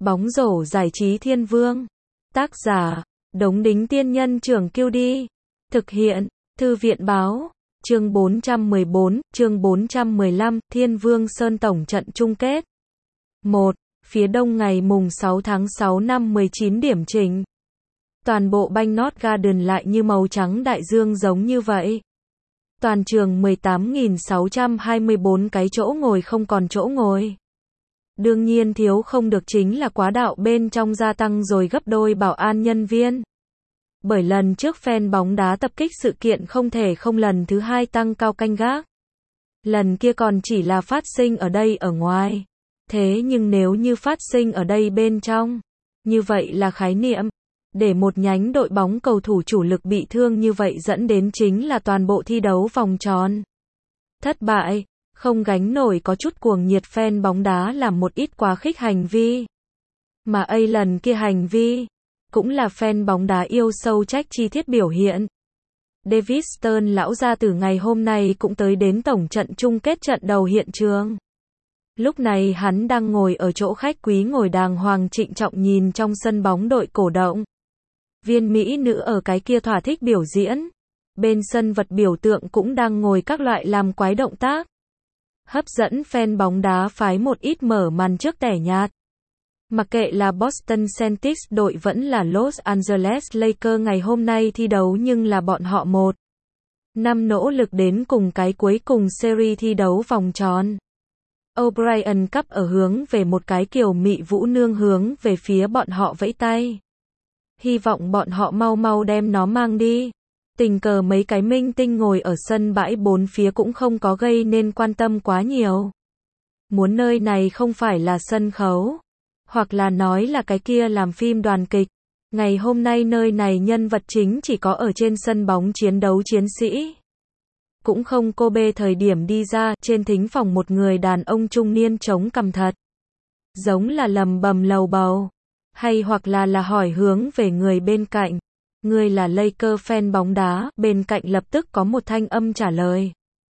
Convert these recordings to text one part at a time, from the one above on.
Bóng rổ giải trí Thiên Vương. Tác giả, Đống Đính Tiên Nhân Trưởng Kiêu Đi. Thực hiện, Thư viện Báo. Chương 414, chương 415, Thiên Vương Sơn tổng trận chung kết. 1. Phía đông ngày mùng 6 tháng 6 năm 19 điểm chỉnh. Toàn bộ banh North Garden lại như màu trắng đại dương giống như vậy. Toàn trường 18.624 cái chỗ ngồi không còn chỗ ngồi. Đương nhiên thiếu không được chính là quá đạo bên trong gia tăng rồi gấp đôi bảo an nhân viên. Bởi lần trước fan bóng đá tập kích sự kiện không thể không lần thứ hai tăng cao canh gác. Lần kia còn chỉ là phát sinh ở đây ở ngoài. Thế nhưng nếu như phát sinh ở đây bên trong, như vậy là khái niệm. Để một nhánh đội bóng cầu thủ chủ lực bị thương như vậy dẫn đến chính là toàn bộ thi đấu vòng tròn thất bại, không gánh nổi có chút cuồng nhiệt fan bóng đá làm một ít quá khích hành vi. Mà lần kia hành vi, cũng là fan bóng đá yêu sâu trách chi tiết biểu hiện. David Stern lão gia tử ngày hôm nay cũng tới đến tổng trận chung kết trận đầu hiện trường. Lúc này hắn đang ngồi ở chỗ khách quý ngồi đàng hoàng trịnh trọng nhìn trong sân bóng đội cổ động. Viên mỹ nữ ở cái kia thỏa thích biểu diễn. Bên sân vật biểu tượng cũng đang ngồi các loại làm quái động tác. Hấp dẫn fan bóng đá phái một ít mở màn trước tẻ nhạt. Mặc kệ là Boston Celtics đội vẫn là Los Angeles Lakers ngày hôm nay thi đấu nhưng là bọn họ 1-5 nỗ lực đến cùng cái cuối cùng series thi đấu vòng tròn. O'Brien Cup ở hướng về một cái kiểu mị vũ nương hướng về phía bọn họ vẫy tay. Hy vọng bọn họ mau mau đem nó mang đi. Tình cờ mấy cái minh tinh ngồi ở sân bãi bốn phía cũng không có gây nên quan tâm quá nhiều. Muốn nơi này không phải là sân khấu, hoặc là nói là cái kia làm phim đoàn kịch. Ngày hôm nay nơi này nhân vật chính chỉ có ở trên sân bóng chiến đấu chiến sĩ. Cũng không cô bê thời điểm đi ra, trên thính phòng một người đàn ông trung niên chống cằm thật. Giống là lầm bầm lầu bầu. Hay hoặc là hỏi hướng về người bên cạnh. Người là Lakers fan bóng đá, bên cạnh lập tức có một thanh âm trả lời.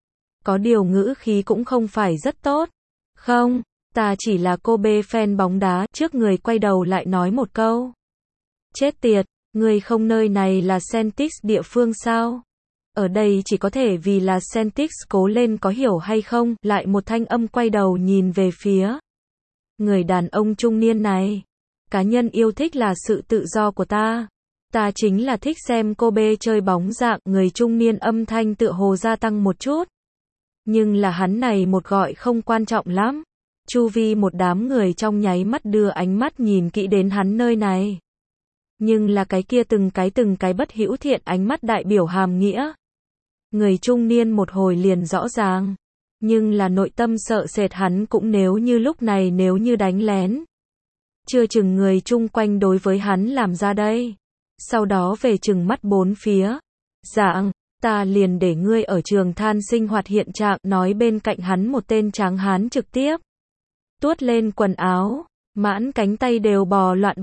Có điều ngữ khí cũng không phải rất tốt. Không, ta chỉ là cô bê fan bóng đá, trước người quay đầu lại nói một câu. Chết tiệt, người không nơi này là Celtics địa phương sao? Ở đây chỉ có thể vì là Celtics cố lên có hiểu hay không? Lại một thanh âm quay đầu nhìn về phía người đàn ông trung niên này. Cá nhân yêu thích là sự tự do của ta. Ta chính là thích xem cô bê chơi bóng dạng. Người trung niên âm thanh tựa hồ gia tăng một chút. Nhưng là hắn này một gọi không quan trọng lắm. Chu vi một đám người trong nháy mắt đưa ánh mắt nhìn kỹ đến hắn nơi này. Nhưng là cái kia từng cái bất hữu thiện ánh mắt đại biểu hàm nghĩa. Người trung niên một hồi liền rõ ràng. Nhưng là nội tâm sợ sệt hắn cũng nếu như lúc này nếu như đánh lén. Chưa chừng người chung quanh đối với hắn làm ra đây. Sau đó về chừng mắt bốn phía. Dạng, ta liền để ngươi ở trường than sinh hoạt hiện trạng. Nói bên cạnh hắn một tên tráng hán trực tiếp. Tuốt lên quần áo. Mãn cánh tay đều bò loạn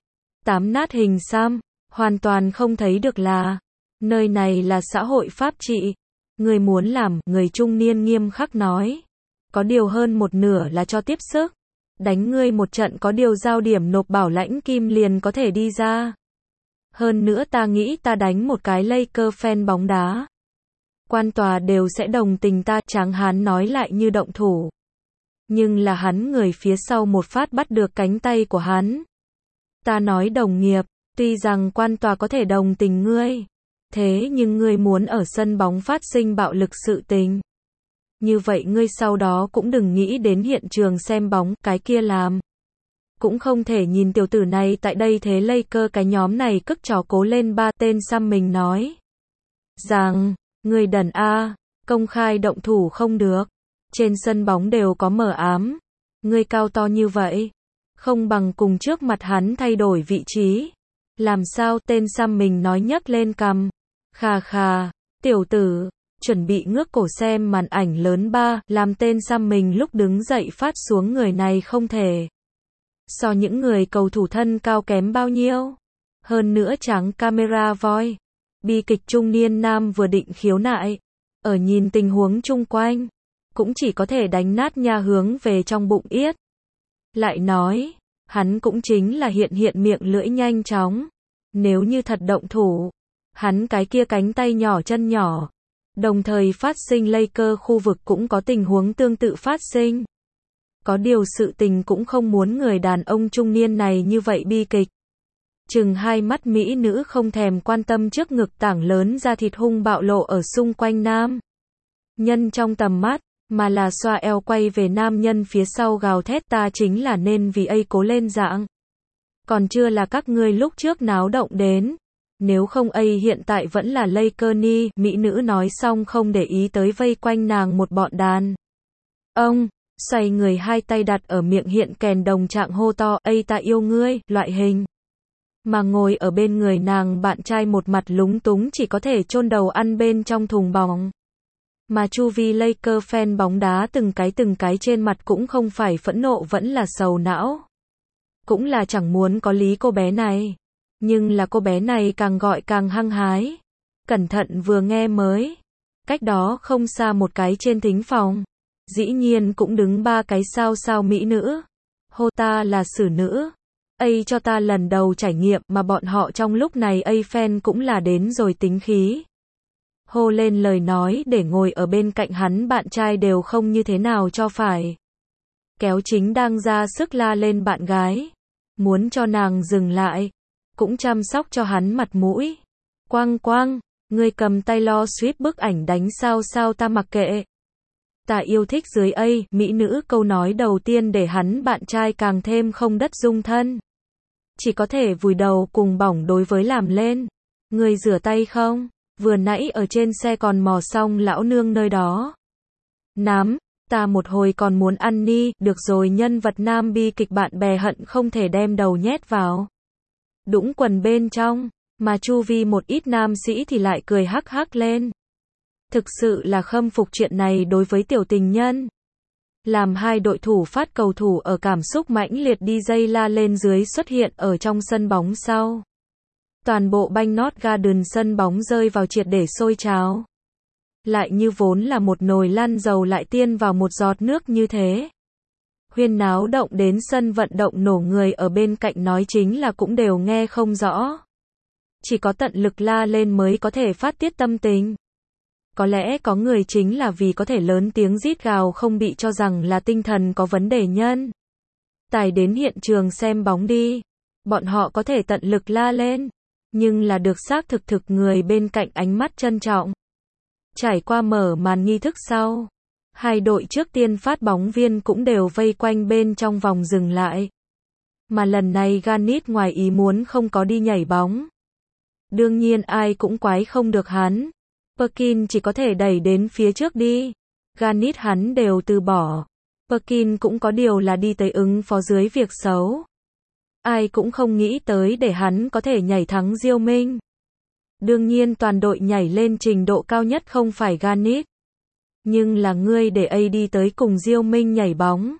7-8 nát hình xăm. Hoàn toàn không thấy được là. Nơi này là xã hội pháp trị. Người muốn làm, người trung niên nghiêm khắc nói. Có điều hơn một nửa là cho tiếp sức. Đánh ngươi một trận có điều giao điểm nộp bảo lãnh kim liền có thể đi ra. Hơn nữa ta nghĩ ta đánh một cái Lakers fan bóng đá. Quan tòa đều sẽ đồng tình ta, tráng hán nói lại như động thủ. Nhưng là hắn người phía sau một phát bắt được cánh tay của hắn. Ta nói đồng nghiệp, tuy rằng quan tòa có thể đồng tình ngươi. Thế nhưng ngươi muốn ở sân bóng phát sinh bạo lực sự tình. Như vậy ngươi sau đó cũng đừng nghĩ đến hiện trường xem bóng, cái kia làm. Cũng không thể nhìn tiểu tử này tại đây thế Lakers cái nhóm này cức trò cố lên ba tên xăm mình nói. Rằng, ngươi đần a, công khai động thủ không được. Trên sân bóng đều có mờ ám. Ngươi cao to như vậy. Không bằng cùng trước mặt hắn thay đổi vị trí. Làm sao tên xăm mình nói nhấc lên cằm. Khà khà, tiểu tử. Chuẩn bị ngước cổ xem màn ảnh lớn ba, làm tên xăm mình lúc đứng dậy phát xuống người này không thể. So những người cầu thủ thân cao kém bao nhiêu. Hơn nữa trắng camera voi. Bi kịch trung niên nam vừa định khiếu nại. Ở nhìn tình huống chung quanh. Cũng chỉ có thể đánh nát nha hướng về trong bụng yết. Lại nói, Hắn cũng chính là hiện miệng lưỡi nhanh chóng. Nếu như thật động thủ, hắn cái kia cánh tay nhỏ chân nhỏ, đồng thời phát sinh Laker khu vực cũng có tình huống tương tự phát sinh. Có điều sự tình cũng không muốn người đàn ông trung niên này như vậy bi kịch. Chừng hai mắt mỹ nữ không thèm quan tâm trước ngực tảng lớn da thịt hung bạo lộ ở xung quanh nam nhân trong tầm mắt, mà là xoa eo quay về nam nhân phía sau gào thét ta chính là nên vì ấy cố lên dạng. Còn chưa là các ngươi lúc trước náo động đến. Nếu không ấy hiện tại vẫn là Laker ni, mỹ nữ nói xong không để ý tới vây quanh nàng một bọn đàn ông, xoay người hai tay đặt ở miệng hiện kèn đồng trạng hô to, ây ta yêu ngươi, loại hình. Mà ngồi ở bên người nàng bạn trai một mặt lúng túng chỉ có thể chôn đầu ăn bên trong thùng bóng. Mà chu vi Laker fan bóng đá từng cái trên mặt cũng không phải phẫn nộ vẫn là sầu não. Cũng là chẳng muốn có lý cô bé này. Nhưng là cô bé này càng gọi càng hăng hái. Cẩn thận vừa nghe mới. Cách đó không xa một cái trên thính phòng. Dĩ nhiên cũng đứng ba cái sao mỹ nữ. Hô ta là xử nữ. Ây cho ta lần đầu trải nghiệm mà bọn họ trong lúc này Ây fan cũng là đến rồi tính khí. Hô lên lời nói để ngồi ở bên cạnh hắn bạn trai đều không như thế nào cho phải. Kéo chính đang ra sức la lên bạn gái. Muốn cho nàng dừng lại. Cũng chăm sóc cho hắn mặt mũi. Quang quang, ngươi cầm tay lo sweep bức ảnh đánh sao ta mặc kệ. Ta yêu thích dưới ấy, mỹ nữ câu nói đầu tiên để hắn bạn trai càng thêm không đất dung thân. Chỉ có thể vùi đầu cùng bỏng đối với làm lên. Ngươi rửa tay không? Vừa nãy ở trên xe còn mò xong lão nương nơi đó. Nám, ta một hồi còn muốn ăn ni, được rồi nhân vật nam bi kịch bạn bè hận không thể đem đầu nhét vào đũng quần bên trong, mà chu vi một ít nam sĩ thì lại cười hắc hắc lên. Thực sự là khâm phục chuyện này đối với tiểu tình nhân. Làm hai đội thủ phát cầu thủ ở cảm xúc mãnh liệt đi dây la lên dưới xuất hiện ở trong sân bóng sau. Toàn bộ Banh Not Garden sân bóng rơi vào triệt để sôi trào. Lại như vốn là một nồi lăn dầu lại tiên vào một giọt nước như thế. Huyên náo động đến sân vận động nổ người ở bên cạnh nói chính là cũng đều nghe không rõ. Chỉ có tận lực la lên mới có thể phát tiết tâm tình. Có lẽ có người chính là vì có thể lớn tiếng rít gào không bị cho rằng là tinh thần có vấn đề nhân. Tài đến hiện trường xem bóng đi. Bọn họ có thể tận lực la lên. Nhưng là được xác thực người bên cạnh ánh mắt trân trọng. Trải qua mở màn nghi thức sau. Hai đội trước tiên phát bóng viên cũng đều vây quanh bên trong vòng dừng lại. Mà lần này Garnett ngoài ý muốn không có đi nhảy bóng. Đương nhiên ai cũng quái không được hắn. Perkins chỉ có thể đẩy đến phía trước đi. Garnett hắn đều từ bỏ. Perkins cũng có điều là đi tới ứng phó dưới việc xấu. Ai cũng không nghĩ tới để hắn có thể nhảy thắng Diêu Minh. Đương nhiên toàn đội nhảy lên trình độ cao nhất không phải Garnett. Nhưng là ngươi để ấy đi tới cùng Diêu Minh nhảy bóng.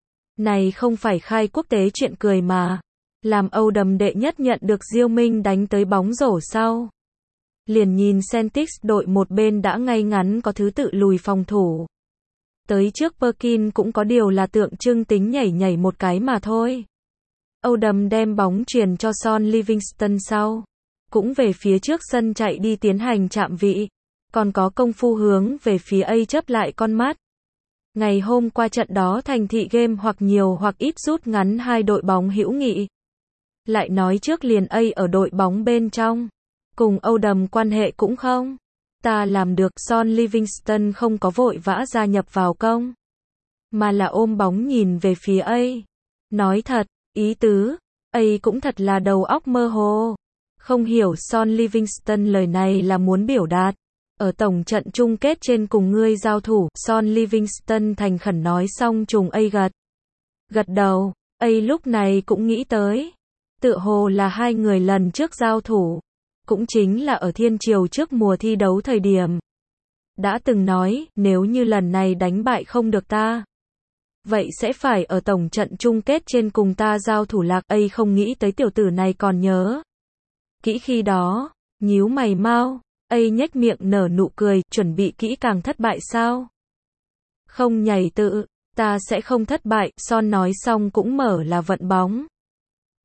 Này không phải khai quốc tế chuyện cười mà. Làm Âu Đầm đệ nhất nhận được Diêu Minh đánh tới bóng rổ sau. Liền nhìn Celtics đội một bên đã ngay ngắn có thứ tự lùi phòng thủ. Tới trước Perkins cũng có điều là tượng trưng tính nhảy một cái mà thôi. Âu Đầm đem bóng truyền cho Son Livingston sau. Cũng về phía trước sân chạy đi tiến hành chạm vị. Còn có công phu hướng về phía A chớp lại con mắt. Ngày hôm qua trận đó thành thị game hoặc nhiều hoặc ít rút ngắn hai đội bóng hữu nghị. Lại nói trước liền A ở đội bóng bên trong. Cùng Âu Đầm quan hệ cũng không. Ta làm được. Son Livingston không có vội vã gia nhập vào công. Mà là ôm bóng nhìn về phía A. Nói thật, ý tứ, A cũng thật là đầu óc mơ hồ. Không hiểu Son Livingston lời này là muốn biểu đạt. Ở tổng trận chung kết trên cùng ngươi giao thủ, Son Livingston thành khẩn nói xong trùng A gật đầu. A lúc này cũng nghĩ tới. Tựa hồ là hai người lần trước giao thủ. Cũng chính là ở thiên triều trước mùa thi đấu thời điểm. Đã từng nói, nếu như lần này đánh bại không được ta. Vậy sẽ phải ở tổng trận chung kết trên cùng ta giao thủ lạc. A không nghĩ tới tiểu tử này còn nhớ. Kỹ khi đó, nhíu mày mau. A nhếch miệng nở nụ cười, chuẩn bị kỹ càng thất bại sao? Không nhảy tự, ta sẽ không thất bại, Son nói xong cũng mở là vận bóng.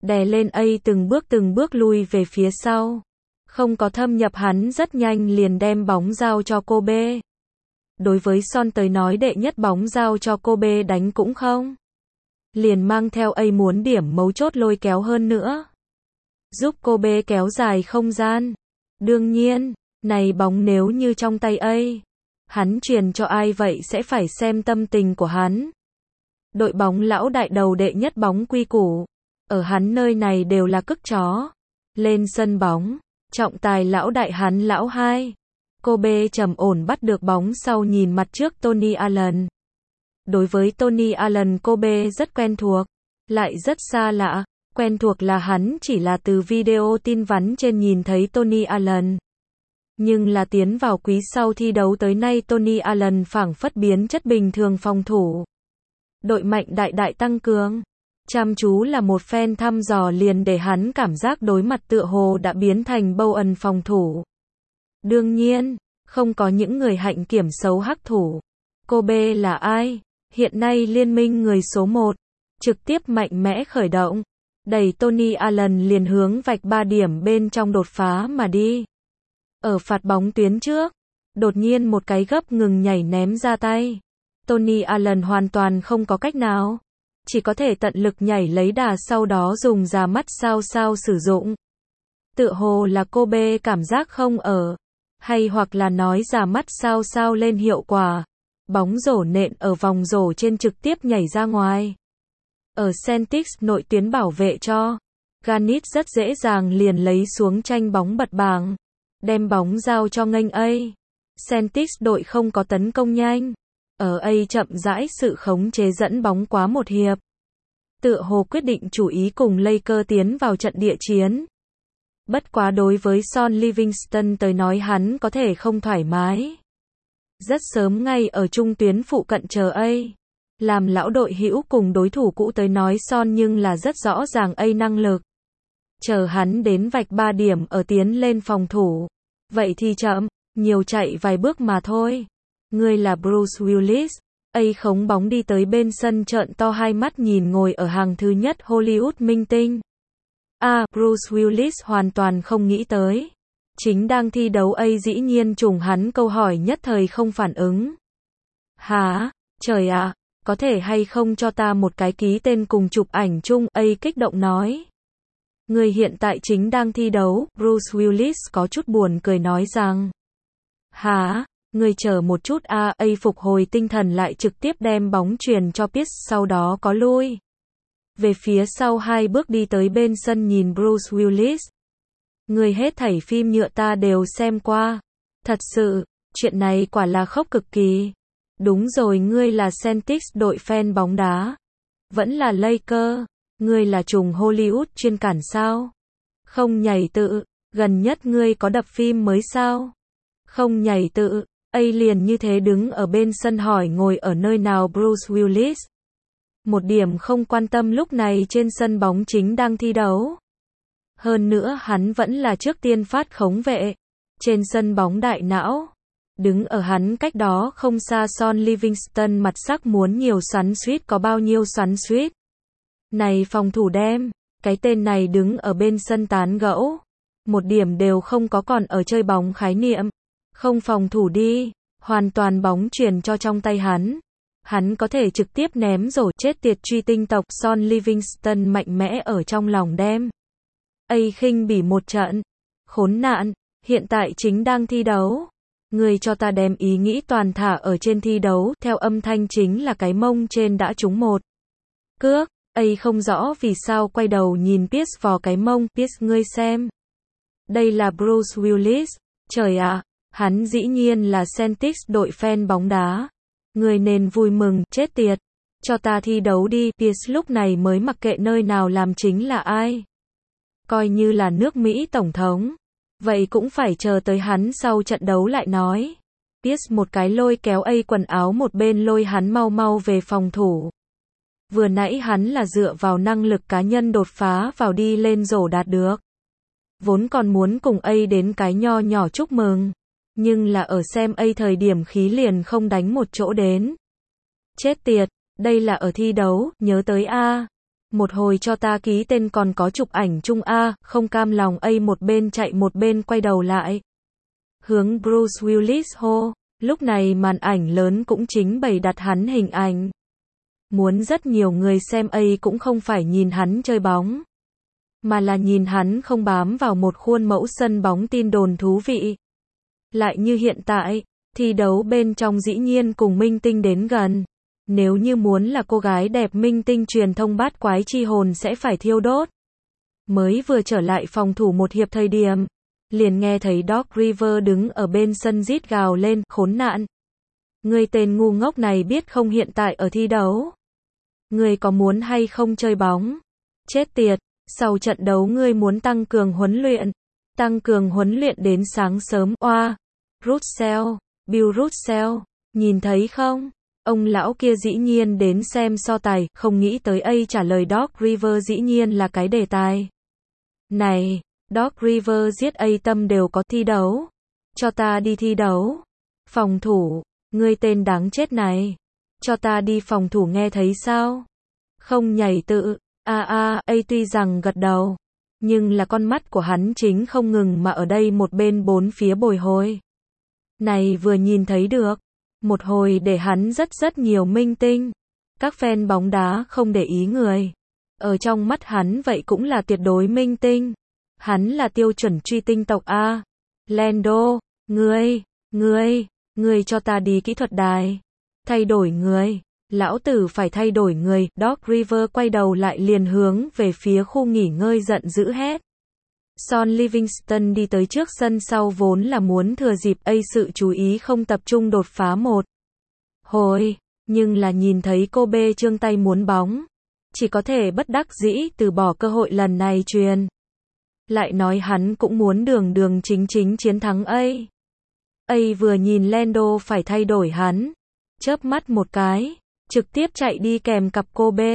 đè lên A từng bước lui về phía sau. Không có thâm nhập, hắn rất nhanh liền đem bóng giao cho Kobe. Đối với Son tới nói, đệ nhất bóng giao cho Kobe đánh cũng không. Liền mang theo A muốn điểm mấu chốt lôi kéo hơn nữa. Giúp Kobe kéo dài không gian. Đương nhiên, này bóng nếu như trong tay A, hắn truyền cho ai vậy sẽ phải xem tâm tình của hắn. Đội bóng lão đại đầu đệ nhất bóng quy củ. Ở hắn nơi này đều là cức chó. Lên sân bóng, trọng tài lão đại hắn lão hai. Kobe trầm ổn bắt được bóng sau nhìn mặt trước Tony Allen. Đối với Tony Allen, Kobe rất quen thuộc, lại rất xa lạ. Quen thuộc là hắn chỉ là từ video tin vắn trên nhìn thấy Tony Allen. Nhưng là tiến vào quý sau thi đấu tới nay, Tony Allen phảng phất biến chất bình thường phòng thủ. Đội mạnh đại đại tăng cường. Chăm chú là một phen thăm dò liền để hắn cảm giác đối mặt tựa hồ đã biến thành Bowen phòng thủ. Đương nhiên, không có những người hạnh kiểm xấu hắc thủ. Kobe là ai? Hiện nay liên minh người số 1. Trực tiếp mạnh mẽ khởi động. Đẩy Tony Allen liền hướng vạch 3 điểm bên trong đột phá mà đi. Ở phạt bóng tuyến trước, đột nhiên một cái gấp ngừng nhảy ném ra tay. Tony Allen hoàn toàn không có cách nào. Chỉ có thể tận lực nhảy lấy đà, sau đó dùng ra mắt sao sử dụng. Tựa hồ là Kobe cảm giác không ở. Hay hoặc là nói ra mắt sao lên hiệu quả. Bóng rổ nện ở vòng rổ trên trực tiếp nhảy ra ngoài. Ở Celtics nội tuyến bảo vệ cho. Garnett rất dễ dàng liền lấy xuống tranh bóng bật bảng. Đem bóng giao cho nghênh A. Celtics đội không có tấn công nhanh. Ở A chậm rãi sự khống chế dẫn bóng quá một hiệp. Tựa hồ quyết định chủ ý cùng Lakers tiến vào trận địa chiến. Bất quá đối với Son Livingston tới nói, hắn có thể không thoải mái. Rất sớm ngay ở trung tuyến phụ cận chờ A. Làm lão đội hữu cùng đối thủ cũ tới nói, Son nhưng là rất rõ ràng A năng lực. Chờ hắn đến vạch 3 điểm ở tiến lên phòng thủ. Vậy thì chậm, nhiều chạy vài bước mà thôi. Ngươi là Bruce Willis. A khống bóng đi tới bên sân trợn to hai mắt nhìn ngồi ở hàng thứ nhất Hollywood minh tinh. Bruce Willis hoàn toàn không nghĩ tới. Chính đang thi đấu A dĩ nhiên trùng hắn câu hỏi, nhất thời không phản ứng. Hả? Trời ạ, có thể hay không cho ta một cái ký tên cùng chụp ảnh chung? A kích động nói. Người hiện tại chính đang thi đấu, Bruce Willis có chút buồn cười nói rằng. Hả? Người chờ một chút A phục hồi tinh thần lại trực tiếp đem bóng truyền cho Pierce, sau đó có lui. Về phía sau 2 bước đi tới bên sân nhìn Bruce Willis. Người hết thảy phim nhựa ta đều xem qua. Thật sự, chuyện này quả là khốc cực kỳ. Đúng rồi, ngươi là Celtics đội fan bóng đá. Vẫn là Lakers. Ngươi là trùng Hollywood chuyên cản sao? Không nhảy tự. Gần nhất ngươi có đập phim mới sao? Không nhảy tự. A liền như thế đứng ở bên sân hỏi ngồi ở nơi nào Bruce Willis. Một điểm không quan tâm lúc này trên sân bóng chính đang thi đấu. Hơn nữa hắn vẫn là trước tiên phát khống vệ. Trên sân bóng đại não. Đứng ở hắn cách đó không xa Son Livingston mặt sắc muốn nhiều xoắn xuýt có bao nhiêu xoắn xuýt. Này phòng thủ đem. Cái tên này đứng ở bên sân tán gẫu. Một điểm đều không có còn ở chơi bóng khái niệm. Không phòng thủ đi. Hoàn toàn bóng chuyển cho trong tay hắn. Hắn có thể trực tiếp ném rổ, chết tiệt truy tinh tộc. Son Livingston mạnh mẽ ở trong lòng đem. A khinh bỉ một trận. Khốn nạn, hiện tại chính đang thi đấu. Người cho ta đem ý nghĩ toàn thả ở trên thi đấu. Theo âm thanh chính là cái mông trên đã trúng một cước. A không rõ vì sao quay đầu nhìn Pierce vò cái mông. Pierce, ngươi xem. Đây là Bruce Willis. Trời ạ, hắn dĩ nhiên là Celtics đội fan bóng đá. Người nên vui mừng, chết tiệt. Cho ta thi đấu đi. Pierce lúc này mới mặc kệ nơi nào làm chính là ai. Coi như là nước Mỹ tổng thống. Vậy cũng phải chờ tới hắn sau trận đấu lại nói. Pierce một cái lôi kéo A quần áo một bên lôi hắn mau về phòng thủ. Vừa nãy hắn là dựa vào năng lực cá nhân đột phá vào đi lên rổ đạt được. Vốn còn muốn cùng A đến cái nho nhỏ chúc mừng. Nhưng là ở xem A thời điểm khí liền không đánh một chỗ đến. Chết tiệt, đây là ở thi đấu, nhớ tới A. Một hồi cho ta ký tên còn có chụp ảnh chung a, không cam lòng A một bên chạy một bên quay đầu lại. Hướng Bruce Willis hô, lúc này màn ảnh lớn cũng chính bày đặt hắn hình ảnh. Muốn rất nhiều người xem A cũng không phải nhìn hắn chơi bóng, mà là nhìn hắn không bám vào một khuôn mẫu sân bóng tin đồn thú vị. Lại như hiện tại, thi đấu bên trong dĩ nhiên cùng minh tinh đến gần. Nếu như muốn là cô gái đẹp minh tinh truyền thông bát quái chi hồn sẽ phải thiêu đốt. Mới vừa trở lại phòng thủ một hiệp thời điểm, liền nghe thấy Doc Rivers đứng ở bên sân rít gào lên, khốn nạn. Ngươi tên ngu ngốc này biết không hiện tại ở thi đấu. Ngươi có muốn hay không chơi bóng? Chết tiệt, sau trận đấu ngươi muốn tăng cường huấn luyện đến sáng sớm, oa. Russell, Bill Russell, nhìn thấy không? Ông lão kia dĩ nhiên đến xem so tài, không nghĩ tới A trả lời Doc Rivers dĩ nhiên là cái đề tài. Này, Doc Rivers giết A tâm đều có thi đấu. Cho ta đi thi đấu. Phòng thủ, ngươi tên đáng chết này. Cho ta đi phòng thủ nghe thấy sao? Không nhảy tự, A tuy rằng gật đầu. Nhưng là con mắt của hắn chính không ngừng mà ở đây một bên bốn phía bồi hồi. Này vừa nhìn thấy được. Một hồi để hắn rất nhiều minh tinh. Các fan bóng đá không để ý người. Ở trong mắt hắn vậy cũng là tuyệt đối minh tinh. Hắn là tiêu chuẩn truy tinh tộc A. Lando, ngươi cho ta đi kỹ thuật đài. Thay đổi người. Lão tử phải thay đổi người. Doc Rivers quay đầu lại liền hướng về phía khu nghỉ ngơi giận dữ hét. Son Livingston đi tới trước sân sau vốn là muốn thừa dịp A sự chú ý không tập trung đột phá một hồi, nhưng là nhìn thấy cô B trương tay muốn bóng, chỉ có thể bất đắc dĩ từ bỏ cơ hội lần này truyền. Lại nói hắn cũng muốn đường chính chiến thắng A. A vừa nhìn Lando phải thay đổi hắn, chớp mắt một cái, trực tiếp chạy đi kèm cặp cô B.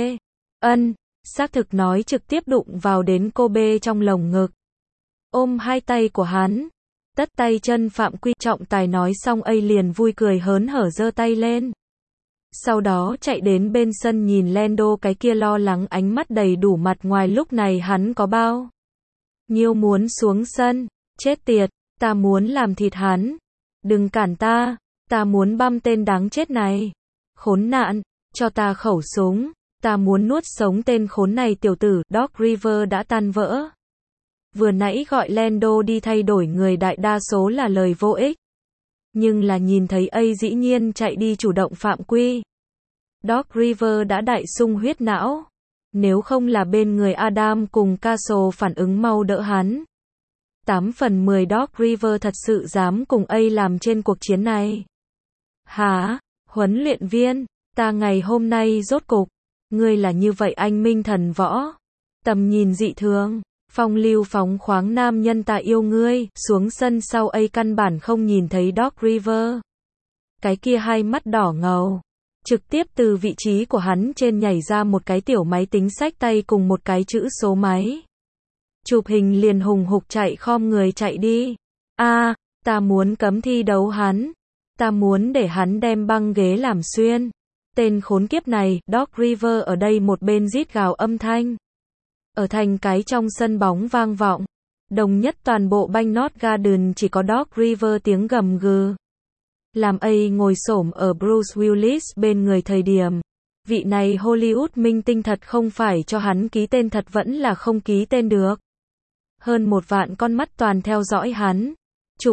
Xác thực nói trực tiếp đụng vào đến cô B trong lồng ngực. Ôm hai tay của hắn, tất tay chân phạm quy, trọng tài nói xong A liền vui cười hớn hở giơ tay lên. Sau đó chạy đến bên sân nhìn Lando cái kia lo lắng ánh mắt đầy đủ mặt ngoài lúc này hắn có bao nhiêu muốn xuống sân, chết tiệt, ta muốn làm thịt hắn, đừng cản ta muốn băm tên đáng chết này, khốn nạn, cho ta khẩu súng, ta muốn nuốt sống tên khốn này tiểu tử, Doc Rivers đã tan vỡ. Vừa nãy gọi Lando đi thay đổi người đại đa số là lời vô ích. Nhưng là nhìn thấy A dĩ nhiên chạy đi chủ động phạm quy. Doc Rivers đã đại sung huyết não. Nếu không là bên người Adam cùng Castle phản ứng mau đỡ hắn. 8 phần 10 Doc Rivers thật sự dám cùng A làm trên cuộc chiến này. Hả? Huấn luyện viên, ta ngày hôm nay rốt cục. Ngươi là như vậy anh minh thần võ. Tầm nhìn dị thường. Phong lưu phóng khoáng nam nhân ta yêu ngươi, xuống sân sau A căn bản không nhìn thấy Doc Rivers. Cái kia hai mắt đỏ ngầu, trực tiếp từ vị trí của hắn trên nhảy ra một cái tiểu máy tính xách tay cùng một cái chữ số máy. Chụp hình liền hùng hục chạy khom người chạy đi. Ta muốn cấm thi đấu hắn. Ta muốn để hắn đem băng ghế làm xuyên. Tên khốn kiếp này, Doc Rivers ở đây một bên rít gào âm thanh. Ở thành cái trong sân bóng vang vọng. Đồng nhất toàn bộ Banknote Garden chỉ có Doc Rivers tiếng gầm gừ. Làm A ngồi xổm ở Bruce Willis bên người thời điểm. Vị này Hollywood minh tinh thật không phải cho hắn ký tên thật vẫn là không ký tên được. Hơn 1 vạn con mắt toàn theo dõi hắn. Chụp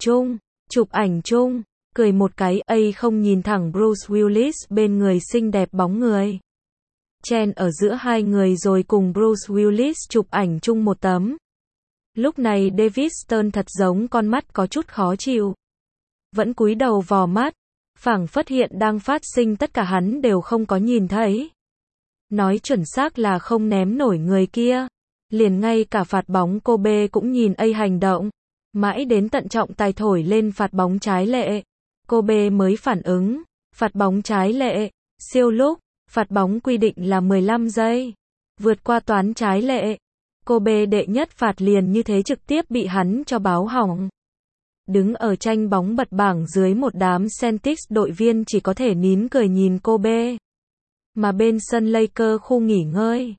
ảnh chung, cười một cái A không nhìn thẳng Bruce Willis bên người xinh đẹp bóng người. Chen ở giữa hai người rồi cùng Bruce Willis chụp ảnh chung một tấm. Lúc này David Stern thật giống con mắt có chút khó chịu. Vẫn cúi đầu vò mắt, phảng phất hiện đang phát sinh tất cả hắn đều không có nhìn thấy. Nói chuẩn xác là không ném nổi người kia. Liền ngay cả phạt bóng cô B cũng nhìn A hành động. Mãi đến tận trọng tài thổi lên phạt bóng trái lệ. Cô B mới phản ứng. Phạt bóng trái lệ. Siêu lúc. Phạt bóng quy định là 15 giây. Vượt qua toán trái lệ. Cô B đệ nhất phạt liền như thế trực tiếp bị hắn cho báo hỏng. Đứng ở tranh bóng bật bảng dưới một đám Celtics đội viên chỉ có thể nín cười nhìn cô B. Mà bên sân Lakers khu nghỉ ngơi.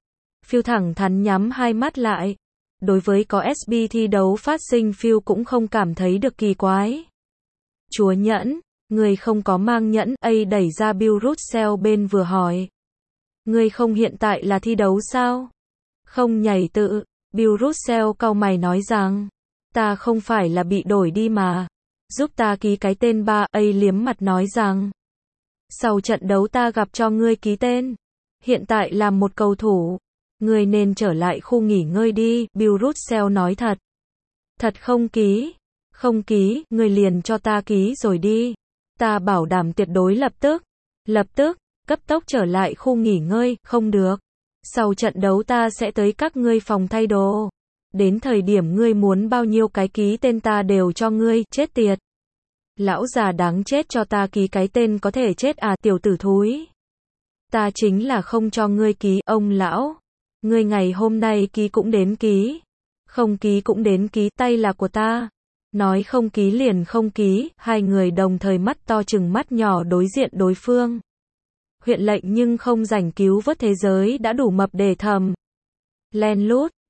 Phil thẳng thắn nhắm hai mắt lại. Đối với có SB thi đấu phát sinh Phil cũng không cảm thấy được kỳ quái. Chúa nhẫn, người không có mang nhẫn, A đẩy ra Bill Russell bên vừa hỏi. Người không hiện tại là thi đấu sao? Không nhảy tự, Bill Russell cau mày nói rằng, ta không phải là bị đổi đi mà. Giúp ta ký cái tên ba, A liếm mặt nói rằng, sau trận đấu ta gặp cho ngươi ký tên. Hiện tại là một cầu thủ. Ngươi nên trở lại khu nghỉ ngơi đi, Bill Russell nói thật. Thật không ký? Không ký, ngươi liền cho ta ký rồi đi. Ta bảo đảm tuyệt đối lập tức. Lập tức, cấp tốc trở lại khu nghỉ ngơi, không được. Sau trận đấu ta sẽ tới các ngươi phòng thay đồ. Đến thời điểm ngươi muốn bao nhiêu cái ký tên ta đều cho ngươi, chết tiệt. Lão già đáng chết, cho ta ký cái tên có thể chết à, tiểu tử thúi. Ta chính là không cho ngươi ký, ông lão. Ngươi ngày hôm nay ký cũng đến ký. Không ký cũng đến ký, tay là của ta. Nói không ký liền không ký, hai người đồng thời mắt to chừng mắt nhỏ đối diện đối phương. Huyện lệnh nhưng không rảnh cứu vớt thế giới đã đủ mập để thầm. Len lút,